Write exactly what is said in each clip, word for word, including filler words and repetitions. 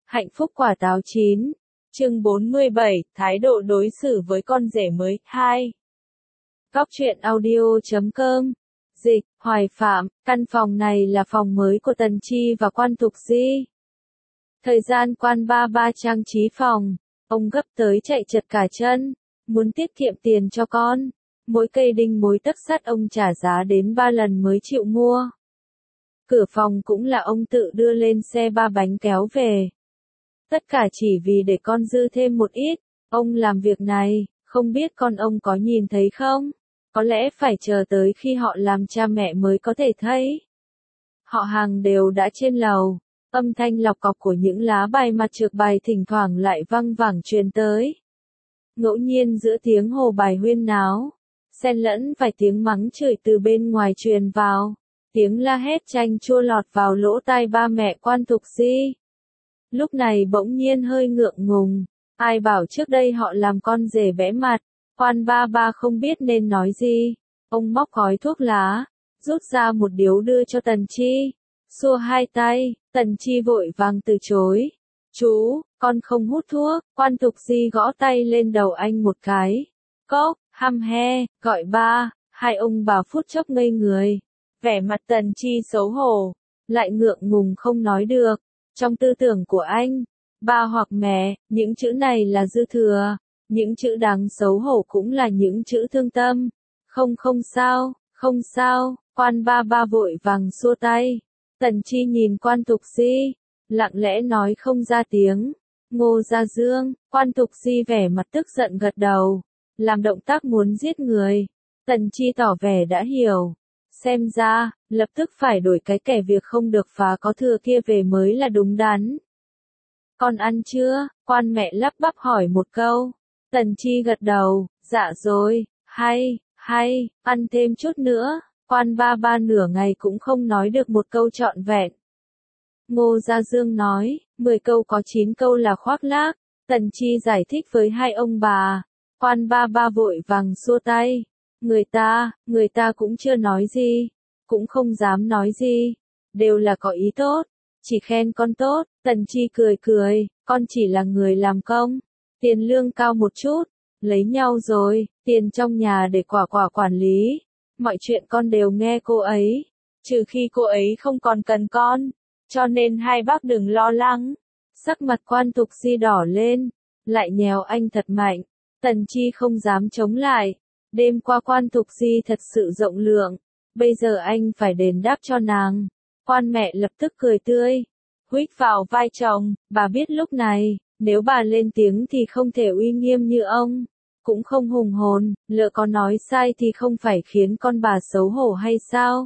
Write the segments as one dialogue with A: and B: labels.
A: Hạnh phúc quả táo chín. Chương bốn mươi bảy, thái độ đối xử với con rể mới, hai. Góc truyện audio chấm com. Dịch, Hoài Phạm, căn phòng này là phòng mới của Tần Chi và Quan Thục Di. Thời gian Quan ba ba trang trí phòng, ông gấp tới chạy chật cả chân, muốn tiết kiệm tiền cho con. Mỗi cây đinh mối tấc sắt ông trả giá đến ba lần mới chịu mua. Cửa phòng cũng là ông tự đưa lên xe ba bánh kéo về. Tất cả chỉ vì để con dư thêm một ít. Ông làm việc này, không biết con ông có nhìn thấy không? Có lẽ phải chờ tới khi họ làm cha mẹ mới có thể thấy. Họ hàng đều đã trên lầu. Âm thanh lọc cọc của những lá bài mặt trược bài thỉnh thoảng lại văng vẳng truyền tới. Ngẫu nhiên giữa tiếng hồ bài huyên náo, xen lẫn vài tiếng mắng chửi từ bên ngoài truyền vào. Tiếng la hét chanh chua lọt vào lỗ tai ba mẹ Quan Thục Di. Lúc này bỗng nhiên hơi ngượng ngùng. Ai bảo trước đây họ làm con rể bẽ mặt. Quan ba ba không biết nên nói gì. Ông móc gói thuốc lá, rút ra một điếu đưa cho Tần Chi. Xua hai tay, Tần Chi vội vàng từ chối. Chú, con không hút thuốc. Quan Thục Di gõ tay lên đầu anh một cái. Cốc, hăm he, gọi ba. Hai ông bà phút chốc ngây người. Vẻ mặt Tần Chi xấu hổ, lại ngượng ngùng không nói được. Trong tư tưởng của anh, ba hoặc mẹ, những chữ này là dư thừa. Những chữ đáng xấu hổ cũng là những chữ thương tâm. Không không sao, không sao. Quan ba ba vội vàng xua tay. Tần Chi nhìn Quan Thục Di, lặng lẽ nói không ra tiếng. Ngô Gia Dương. Quan Thục Di vẻ mặt tức giận gật đầu, làm động tác muốn giết người. Tần Chi tỏ vẻ đã hiểu. Xem ra, lập tức phải đổi cái kẻ việc không được phá có thừa kia về mới là đúng đắn. Con ăn chưa? Quan mẹ lắp bắp hỏi một câu. Tần Chi gật đầu, dạ rồi, hay, hay, ăn thêm chút nữa. Quan ba ba nửa ngày cũng không nói được một câu trọn vẹn. Ngô Gia Dương nói, mười câu có chín câu là khoác lác. Tần Chi giải thích với hai ông bà. Quan ba ba vội vàng xua tay. Người ta, người ta cũng chưa nói gì, cũng không dám nói gì, đều là có ý tốt, chỉ khen con tốt. Tần Chi cười cười, con chỉ là người làm công, tiền lương cao một chút, lấy nhau rồi, tiền trong nhà để quả quả quản lý, mọi chuyện con đều nghe cô ấy, trừ khi cô ấy không còn cần con, cho nên hai bác đừng lo lắng. Sắc mặt Quan Thục Di đỏ lên, lại nhéo anh thật mạnh. Tần Chi không dám chống lại. Đêm qua Quan Thục Di thật sự rộng lượng, bây giờ anh phải đền đáp cho nàng. Quan mẹ lập tức cười tươi, huých vào vai chồng, bà biết lúc này, nếu bà lên tiếng thì không thể uy nghiêm như ông, cũng không hùng hồn, lỡ có nói sai thì không phải khiến con bà xấu hổ hay sao?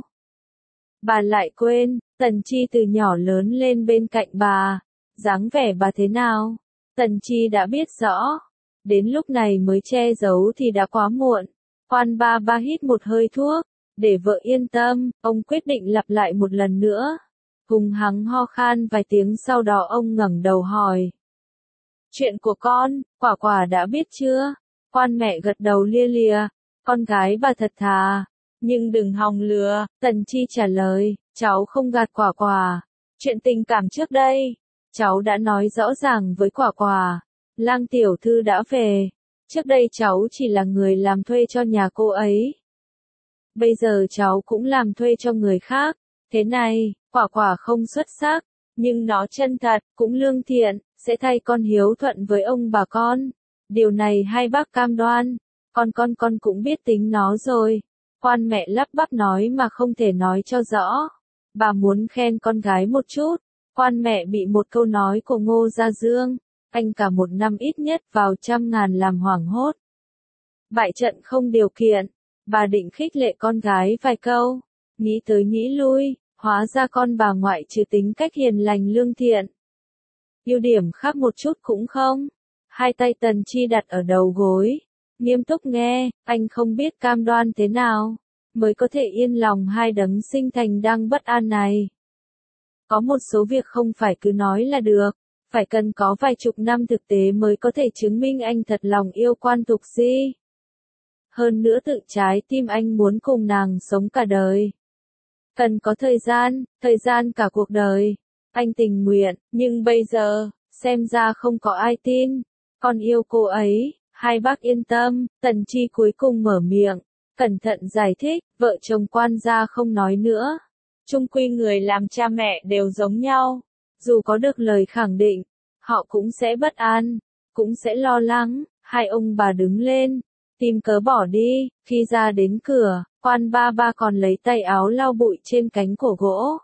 A: Bà lại quên, Tần Chi từ nhỏ lớn lên bên cạnh bà, dáng vẻ bà thế nào? Tần Chi đã biết rõ. Đến lúc này mới che giấu thì đã quá muộn. Quan ba ba hít một hơi thuốc, để vợ yên tâm, ông quyết định lặp lại một lần nữa. Hùng hắng ho khan vài tiếng sau đó ông ngẩng đầu hỏi. Chuyện của con, quả quả đã biết chưa? Quan mẹ gật đầu lia lịa, con gái bà thật thà, nhưng đừng hòng lừa. Tần Chi trả lời, cháu không gạt quả quả. Chuyện tình cảm trước đây, cháu đã nói rõ ràng với quả quả. Lang tiểu thư đã về. Trước đây cháu chỉ là người làm thuê cho nhà cô ấy. Bây giờ cháu cũng làm thuê cho người khác. Thế này, quả quả không xuất sắc, nhưng nó chân thật, cũng lương thiện, sẽ thay con hiếu thuận với ông bà con. Điều này hai bác cam đoan. Con con con cũng biết tính nó rồi. Quan mẹ lắp bắp nói mà không thể nói cho rõ. Bà muốn khen con gái một chút. Quan mẹ bị một câu nói của Ngô Gia Dương. Anh cả một năm ít nhất vào trăm ngàn làm hoảng hốt. Bại trận không điều kiện, bà định khích lệ con gái vài câu, nghĩ tới nghĩ lui, hóa ra con bà ngoại trừ tính cách hiền lành lương thiện. Ưu điểm khác một chút cũng không. Hai tay Tần Chi đặt ở đầu gối, nghiêm túc nghe, anh không biết cam đoan thế nào, mới có thể yên lòng hai đấng sinh thành đang bất an này. Có một số việc không phải cứ nói là được. Phải cần có vài chục năm thực tế mới có thể chứng minh anh thật lòng yêu Quan Thục Di. Hơn nữa tự trái tim anh muốn cùng nàng sống cả đời. Cần có thời gian, thời gian cả cuộc đời. Anh tình nguyện, nhưng bây giờ, xem ra không có ai tin. Con yêu cô ấy, hai bác yên tâm, Tần Chi cuối cùng mở miệng, cẩn thận giải thích, vợ chồng quan gia không nói nữa. Chung quy người làm cha mẹ đều giống nhau, dù có được lời khẳng định, họ cũng sẽ bất an, cũng sẽ lo lắng. Hai ông bà đứng lên, tìm cớ bỏ đi, khi ra đến cửa, quan ba ba còn lấy tay áo lau bụi trên cánh cổ gỗ.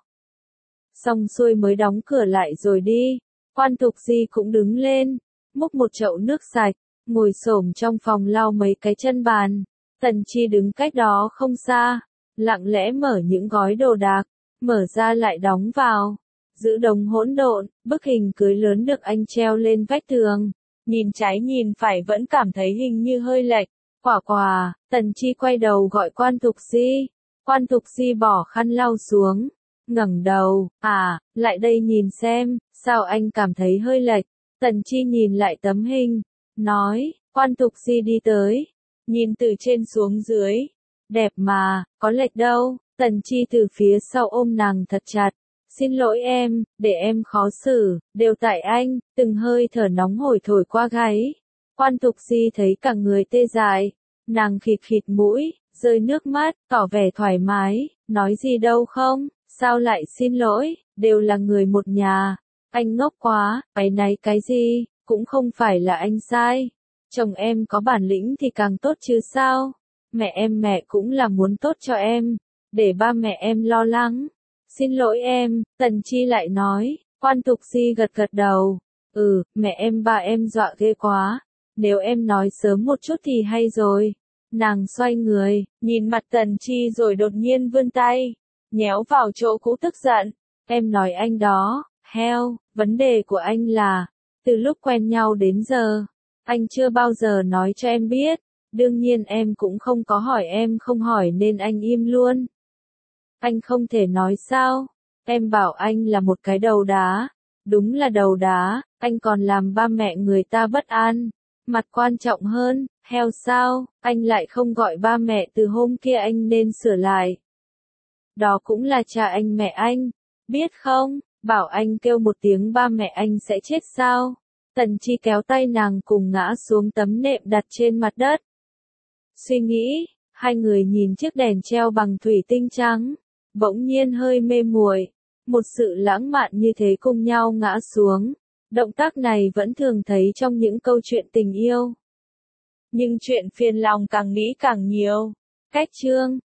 A: Xong xuôi mới đóng cửa lại rồi đi. Quan Thục Di cũng đứng lên, múc một chậu nước sạch, ngồi xổm trong phòng lau mấy cái chân bàn. Tần Chi đứng cách đó không xa, lặng lẽ mở những gói đồ đạc, mở ra lại đóng vào. Giữ đống hỗn độn, bức hình cưới lớn được anh treo lên vách tường. Nhìn trái nhìn phải vẫn cảm thấy hình như hơi lệch. Quả quả, Tần Chi quay đầu gọi Quan Thục Di. Quan Thục Di bỏ khăn lau xuống, ngẩng đầu, à, lại đây nhìn xem, sao anh cảm thấy hơi lệch. Tần Chi nhìn lại tấm hình, nói, Quan Thục Di đi tới, nhìn từ trên xuống dưới, đẹp mà, có lệch đâu. Tần Chi từ phía sau ôm nàng thật chặt, xin lỗi em, để em khó xử, đều tại anh. Từng hơi thở nóng hổi thổi qua gáy. Quan Thục Di thấy cả người tê dại, nàng khịt khịt mũi, rơi nước mắt, tỏ vẻ thoải mái, nói gì đâu không, sao lại xin lỗi, đều là người một nhà. Anh ngốc quá, áy náy cái gì, cũng không phải là anh sai. Chồng em có bản lĩnh thì càng tốt chứ sao. Mẹ em mẹ cũng là muốn tốt cho em, để ba mẹ em lo lắng. Xin lỗi em, Tần Chi lại nói. Quan Thục Di gật gật đầu. Ừ, mẹ em ba em dọa ghê quá. Nếu em nói sớm một chút thì hay rồi. Nàng xoay người, nhìn mặt Tần Chi rồi đột nhiên vươn tay, nhéo vào chỗ cũ tức giận. Em nói anh đó, heo, vấn đề của anh là, từ lúc quen nhau đến giờ, anh chưa bao giờ nói cho em biết. Đương nhiên em cũng không có hỏi, em không hỏi nên anh im luôn. Anh không thể nói sao? Em bảo anh là một cái đầu đá. Đúng là đầu đá, anh còn làm ba mẹ người ta bất an. Mặt quan trọng hơn, heo sao, anh lại không gọi ba mẹ từ hôm kia, anh nên sửa lại. Đó cũng là cha anh mẹ anh, biết không, bảo anh kêu một tiếng ba mẹ anh sẽ chết sao. Tần Chi kéo tay nàng cùng ngã xuống tấm nệm đặt trên mặt đất. Suy nghĩ, hai người nhìn chiếc đèn treo bằng thủy tinh trắng, bỗng nhiên hơi mê muội. Một sự lãng mạn như thế cùng nhau ngã xuống. Động tác này vẫn thường thấy trong những câu chuyện tình yêu. Nhưng chuyện phiền lòng càng nghĩ càng nhiều. Cách chương